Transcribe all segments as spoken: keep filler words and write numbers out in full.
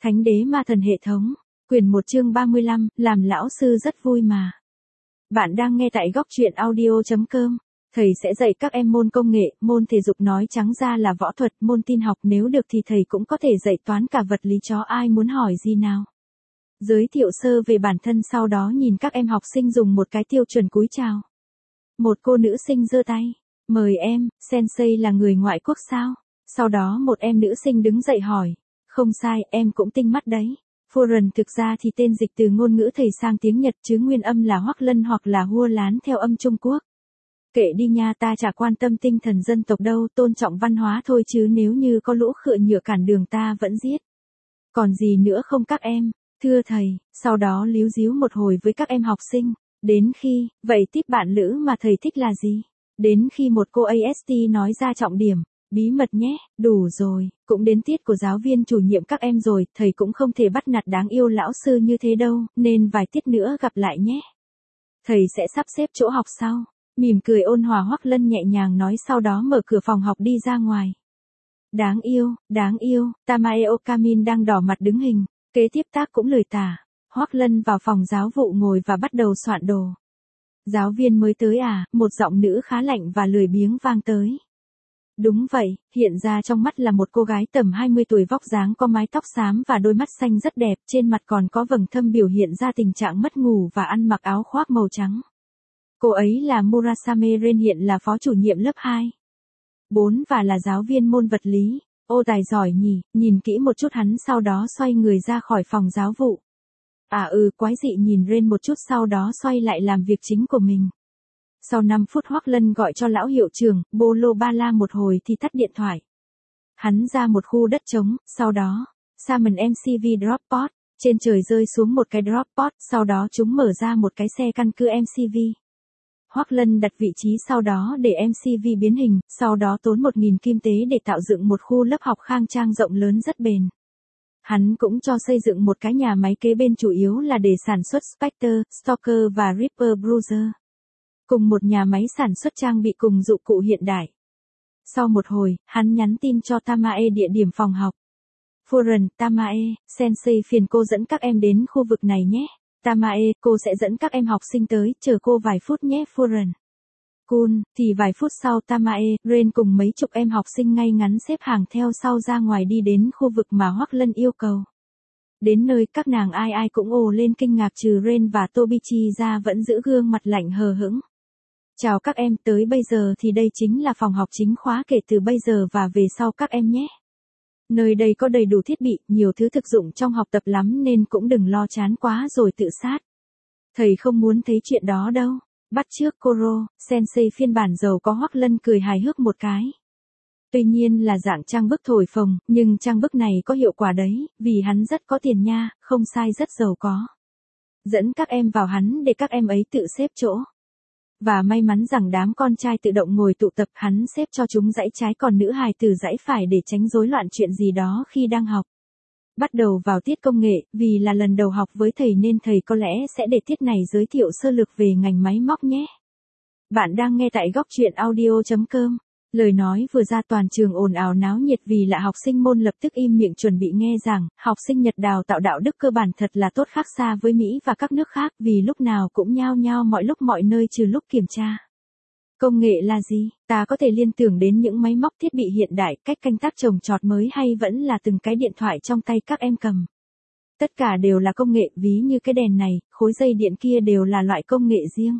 Thánh đế ma thần hệ thống, quyển một chương ba mươi lăm, làm lão sư rất vui mà. Bạn đang nghe tại góc truyện audio chấm com. Thầy sẽ dạy các em môn công nghệ, môn thể dục nói trắng ra là võ thuật, môn tin học nếu được thì thầy cũng có thể dạy toán cả vật lý chó ai muốn hỏi gì nào. Giới thiệu sơ về bản thân sau đó nhìn các em học sinh dùng một cái tiêu chuẩn cúi chào. Một cô nữ sinh giơ tay, mời em, sensei là người ngoại quốc sao? Sau đó một em nữ sinh đứng dậy hỏi, không sai, em cũng tinh mắt đấy. Foreign thực ra thì tên dịch từ ngôn ngữ thầy sang tiếng Nhật chứ nguyên âm là Hoắc Lân hoặc là Hua Lán theo âm Trung Quốc. Kệ đi nha, ta chả quan tâm tinh thần dân tộc đâu, tôn trọng văn hóa thôi chứ nếu như có lũ khựa nhựa cản đường ta vẫn giết. Còn gì nữa không các em? Thưa thầy, sau đó líu díu một hồi với các em học sinh. Đến khi, vậy tiếp bạn lữ mà thầy thích là gì? Đến khi một cô a ét tê nói ra trọng điểm. Bí mật nhé, đủ rồi, cũng đến tiết của giáo viên chủ nhiệm các em rồi, thầy cũng không thể bắt nạt đáng yêu lão sư như thế đâu, nên vài tiết nữa gặp lại nhé. Thầy sẽ sắp xếp chỗ học sau. Mỉm cười ôn hòa Hoắc Lân nhẹ nhàng nói sau đó mở cửa phòng học đi ra ngoài. Đáng yêu, đáng yêu, Tamae Okamin đang đỏ mặt đứng hình, kế tiếp tác cũng lười tả. Hoắc Lân vào phòng giáo vụ ngồi và bắt đầu soạn đồ. Giáo viên mới tới à, một giọng nữ khá lạnh và lười biếng vang tới. Đúng vậy, hiện ra trong mắt là một cô gái tầm hai mươi tuổi vóc dáng có mái tóc xám và đôi mắt xanh rất đẹp, trên mặt còn có vầng thâm biểu hiện ra tình trạng mất ngủ và ăn mặc áo khoác màu trắng. Cô ấy là Murasame Ren, hiện là phó chủ nhiệm lớp hai. bốn và là giáo viên môn vật lý. Ô tài giỏi nhỉ, nhìn kỹ một chút hắn sau đó xoay người ra khỏi phòng giáo vụ. À ừ, quái dị nhìn Ren một chút sau đó xoay lại làm việc chính của mình. Sau năm phút Hoắc Lân gọi cho lão hiệu trưởng, Bolo ba la một hồi thì tắt điện thoại. Hắn ra một khu đất trống, sau đó, Salmon em xê vê drop pod, trên trời rơi xuống một cái drop pod, sau đó chúng mở ra một cái xe căn cứ em xê vê. Hoắc Lân đặt vị trí sau đó để em xê vê biến hình, sau đó tốn một nghìn kim tế để tạo dựng một khu lớp học khang trang rộng lớn rất bền. Hắn cũng cho xây dựng một cái nhà máy kế bên chủ yếu là để sản xuất Spectre, Stalker và Reaper Bruiser. Cùng một nhà máy sản xuất trang bị cùng dụng cụ hiện đại. Sau một hồi, hắn nhắn tin cho Tamae địa điểm phòng học. Foreign, Tamae, sensei phiền cô dẫn các em đến khu vực này nhé. Tamae, cô sẽ dẫn các em học sinh tới, chờ cô vài phút nhé Foreign. Cool, thì vài phút sau Tamae, Ren cùng mấy chục em học sinh ngay ngắn xếp hàng theo sau ra ngoài đi đến khu vực mà Hoắc Lân yêu cầu. Đến nơi các nàng ai ai cũng ồ lên kinh ngạc trừ Ren và Tobichi ra vẫn giữ gương mặt lạnh hờ hững. Chào các em, tới bây giờ thì đây chính là phòng học chính khóa kể từ bây giờ và về sau các em nhé. Nơi đây có đầy đủ thiết bị, nhiều thứ thực dụng trong học tập lắm nên cũng đừng lo chán quá rồi tự sát. Thầy không muốn thấy chuyện đó đâu. Bắt chước Koro, sensei phiên bản giàu có Hoắc Lân cười hài hước một cái. Tuy nhiên là dạng trang bức thổi phồng, nhưng trang bức này có hiệu quả đấy, vì hắn rất có tiền nha, không sai rất giàu có. Dẫn các em vào hắn để các em ấy tự xếp chỗ. Và may mắn rằng đám con trai tự động ngồi tụ tập, hắn xếp cho chúng dãy trái còn nữ hài tử dãy phải để tránh rối loạn chuyện gì đó khi đang học. Bắt đầu vào tiết công nghệ, vì là lần đầu học với thầy nên thầy có lẽ sẽ để tiết này giới thiệu sơ lược về ngành máy móc nhé. Bạn đang nghe tại góc truyện audio chấm com. Lời nói vừa ra toàn trường ồn ào náo nhiệt vì là học sinh môn lập tức im miệng chuẩn bị nghe giảng, học sinh Nhật đào tạo đạo đức cơ bản thật là tốt khác xa với Mỹ và các nước khác vì lúc nào cũng nhao nhao mọi lúc mọi nơi trừ lúc kiểm tra. Công nghệ là gì? Ta có thể liên tưởng đến những máy móc thiết bị hiện đại, cách canh tác trồng trọt mới hay vẫn là từng cái điện thoại trong tay các em cầm. Tất cả đều là công nghệ, ví như cái đèn này, khối dây điện kia đều là loại công nghệ riêng.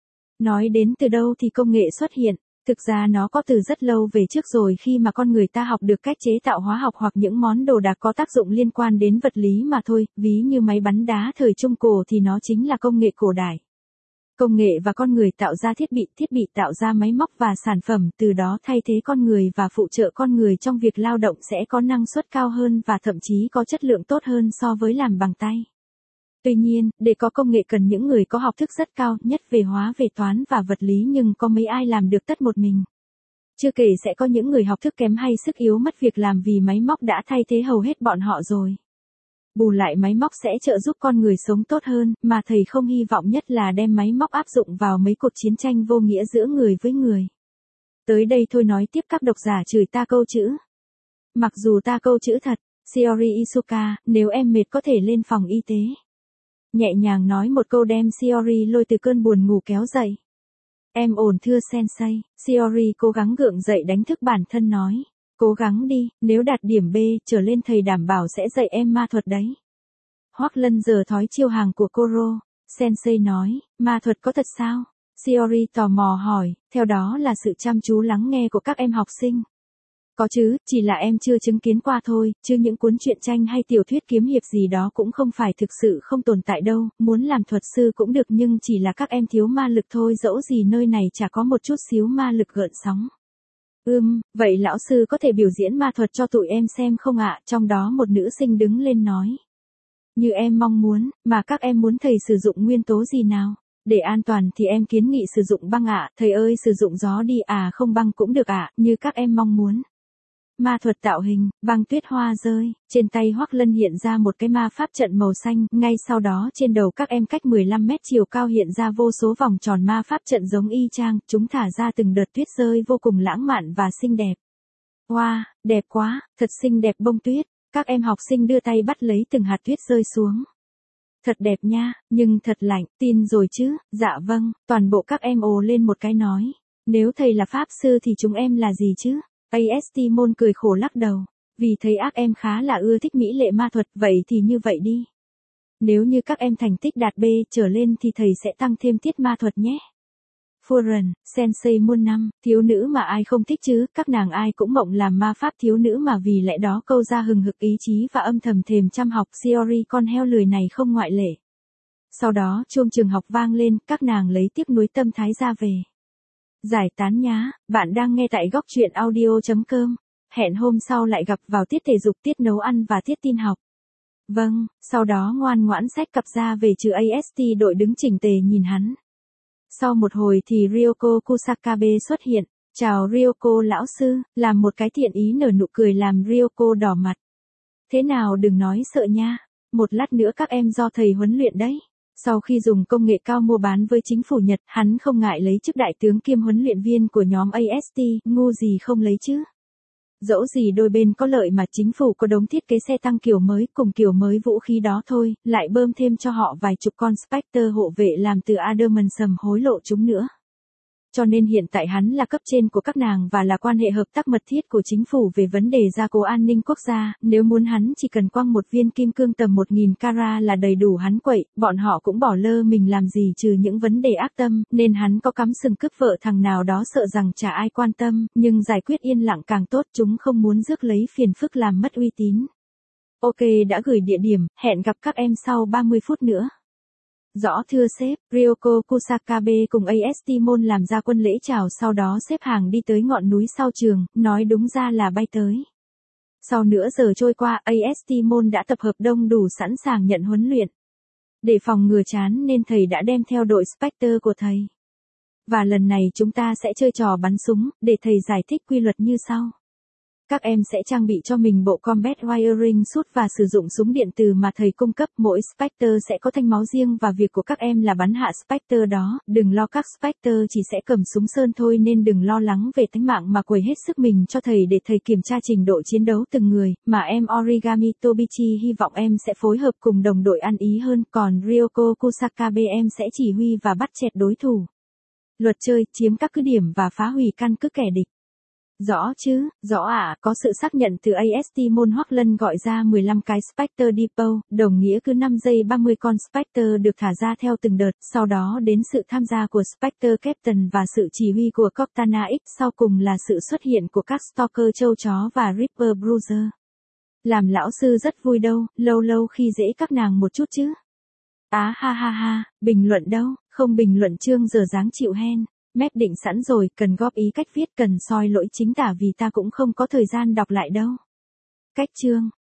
Nói đến từ đâu thì công nghệ xuất hiện. Thực ra nó có từ rất lâu về trước rồi khi mà con người ta học được cách chế tạo hóa học hoặc những món đồ đạc có tác dụng liên quan đến vật lý mà thôi, ví như máy bắn đá thời Trung Cổ thì nó chính là công nghệ cổ đại. Công nghệ và con người tạo ra thiết bị, thiết bị tạo ra máy móc và sản phẩm, từ đó thay thế con người và phụ trợ con người trong việc lao động sẽ có năng suất cao hơn và thậm chí có chất lượng tốt hơn so với làm bằng tay. Tuy nhiên, để có công nghệ cần những người có học thức rất cao, nhất về hóa về toán và vật lý nhưng có mấy ai làm được tất một mình. Chưa kể sẽ có những người học thức kém hay sức yếu mất việc làm vì máy móc đã thay thế hầu hết bọn họ rồi. Bù lại máy móc sẽ trợ giúp con người sống tốt hơn, mà thầy không hy vọng nhất là đem máy móc áp dụng vào mấy cuộc chiến tranh vô nghĩa giữa người với người. Tới đây thôi nói tiếp các độc giả chửi ta câu chữ. Mặc dù ta câu chữ thật, Shiori Isuka, nếu em mệt có thể lên phòng y tế. Nhẹ nhàng nói một câu đem Shiori lôi từ cơn buồn ngủ kéo dậy. Em ổn thưa sensei, Shiori cố gắng gượng dậy đánh thức bản thân nói. Cố gắng đi, nếu đạt điểm B trở lên thầy đảm bảo sẽ dạy em ma thuật đấy. Hoắc Lân giờ thói chiêu hàng của Koro. Sensei nói, ma thuật có thật sao? Shiori tò mò hỏi, theo đó là sự chăm chú lắng nghe của các em học sinh. Có chứ, chỉ là em chưa chứng kiến qua thôi, chứ những cuốn truyện tranh hay tiểu thuyết kiếm hiệp gì đó cũng không phải thực sự không tồn tại đâu, muốn làm thuật sư cũng được nhưng chỉ là các em thiếu ma lực thôi, dẫu gì nơi này chả có một chút xíu ma lực gợn sóng. Ừm, vậy lão sư có thể biểu diễn ma thuật cho tụi em xem không ạ? Trong đó một nữ sinh đứng lên nói. Như em mong muốn, mà các em muốn thầy sử dụng nguyên tố gì nào? Để an toàn thì em kiến nghị sử dụng băng ạ, thầy ơi sử dụng gió đi à, không băng cũng được ạ, như các em mong muốn. Ma thuật tạo hình, băng tuyết hoa rơi, trên tay Hoắc Lân hiện ra một cái ma pháp trận màu xanh, ngay sau đó trên đầu các em cách mười lăm mét chiều cao hiện ra vô số vòng tròn ma pháp trận giống y chang, chúng thả ra từng đợt tuyết rơi vô cùng lãng mạn và xinh đẹp. Wow, đẹp quá, thật xinh đẹp bông tuyết, các em học sinh đưa tay bắt lấy từng hạt tuyết rơi xuống. Thật đẹp nha, nhưng thật lạnh, tin rồi chứ, dạ vâng, toàn bộ các em ồ lên một cái nói. Nếu thầy là pháp sư thì chúng em là gì chứ? a ét tê môn cười khổ lắc đầu, vì thấy ác em khá là ưa thích mỹ lệ ma thuật, vậy thì như vậy đi. Nếu như các em thành tích đạt B trở lên thì thầy sẽ tăng thêm tiết ma thuật nhé. Furen, sensei muôn năm, thiếu nữ mà ai không thích chứ, các nàng ai cũng mộng làm ma pháp thiếu nữ mà vì lẽ đó câu ra hừng hực ý chí và âm thầm thèm chăm học, Shiori con heo lười này không ngoại lệ. Sau đó chuông trường học vang lên, các nàng lấy tiếc nuối tâm thái ra về. Giải tán nhá, bạn đang nghe tại góc truyện audio chấm com. Hẹn hôm sau lại gặp vào tiết thể dục, tiết nấu ăn và tiết tin học. Vâng, sau đó ngoan ngoãn xách cặp ra về trừ a ét tê đội đứng chỉnh tề nhìn hắn. Sau một hồi thì Ryoko Kusakabe xuất hiện. Chào Ryoko lão sư, làm một cái thiện ý nở nụ cười làm Ryoko đỏ mặt. Thế nào đừng nói sợ nha, một lát nữa các em do thầy huấn luyện đấy. Sau khi dùng công nghệ cao mua bán với chính phủ Nhật, hắn không ngại lấy chức đại tướng kiêm huấn luyện viên của nhóm a ét tê, ngu gì không lấy chứ. Dẫu gì đôi bên có lợi mà chính phủ có đống thiết kế xe tăng kiểu mới cùng kiểu mới vũ khí đó thôi, lại bơm thêm cho họ vài chục con Spectre hộ vệ làm từ Adamantium hối lộ chúng nữa. Cho nên hiện tại hắn là cấp trên của các nàng và là quan hệ hợp tác mật thiết của chính phủ về vấn đề gia cố an ninh quốc gia, nếu muốn hắn chỉ cần quăng một viên kim cương tầm một nghìn carat là đầy đủ hắn quậy, bọn họ cũng bỏ lơ mình làm gì trừ những vấn đề ác tâm, nên hắn có cắm sừng cướp vợ thằng nào đó sợ rằng chả ai quan tâm, nhưng giải quyết yên lặng càng tốt, chúng không muốn rước lấy phiền phức làm mất uy tín. Ok đã gửi địa điểm, hẹn gặp các em sau ba mươi phút nữa. Rõ thưa sếp, Ryoko Kusakabe cùng a ét tê môn làm ra quân lễ chào sau đó xếp hàng đi tới ngọn núi sau trường, nói đúng ra là bay tới. Sau nửa giờ trôi qua, a ét tê môn đã tập hợp đông đủ sẵn sàng nhận huấn luyện. Để phòng ngừa chán nên thầy đã đem theo đội Spectre của thầy. Và lần này chúng ta sẽ chơi trò bắn súng, để thầy giải thích quy luật như sau. Các em sẽ trang bị cho mình bộ combat wiring suit và sử dụng súng điện từ mà thầy cung cấp, mỗi Spectre sẽ có thanh máu riêng và việc của các em là bắn hạ Spectre đó, đừng lo các Spectre chỉ sẽ cầm súng sơn thôi nên đừng lo lắng về tính mạng mà quầy hết sức mình cho thầy để thầy kiểm tra trình độ chiến đấu từng người, mà em Origami Tobichi hy vọng em sẽ phối hợp cùng đồng đội ăn ý hơn, còn Ryoko Kusakabe em sẽ chỉ huy và bắt chẹt đối thủ. Luật chơi, chiếm các cứ điểm và phá hủy căn cứ kẻ địch. Rõ chứ, rõ ạ, à, có sự xác nhận từ a ét tê môn Hoắc Lân gọi ra mười lăm cái Spectre Depot, đồng nghĩa cứ năm giây ba mươi con Spectre được thả ra theo từng đợt, sau đó đến sự tham gia của Spectre Captain và sự chỉ huy của Cortana X, sau cùng là sự xuất hiện của các Stalker châu chó và Ripper Bruiser. Làm lão sư rất vui đâu, lâu lâu khi dễ các nàng một chút chứ. Á ha ha ha, bình luận đâu, không bình luận chương giờ dáng chịu hen. Mép định sẵn rồi, cần góp ý cách viết, cần soi lỗi chính tả vì ta cũng không có thời gian đọc lại đâu. Cách chương.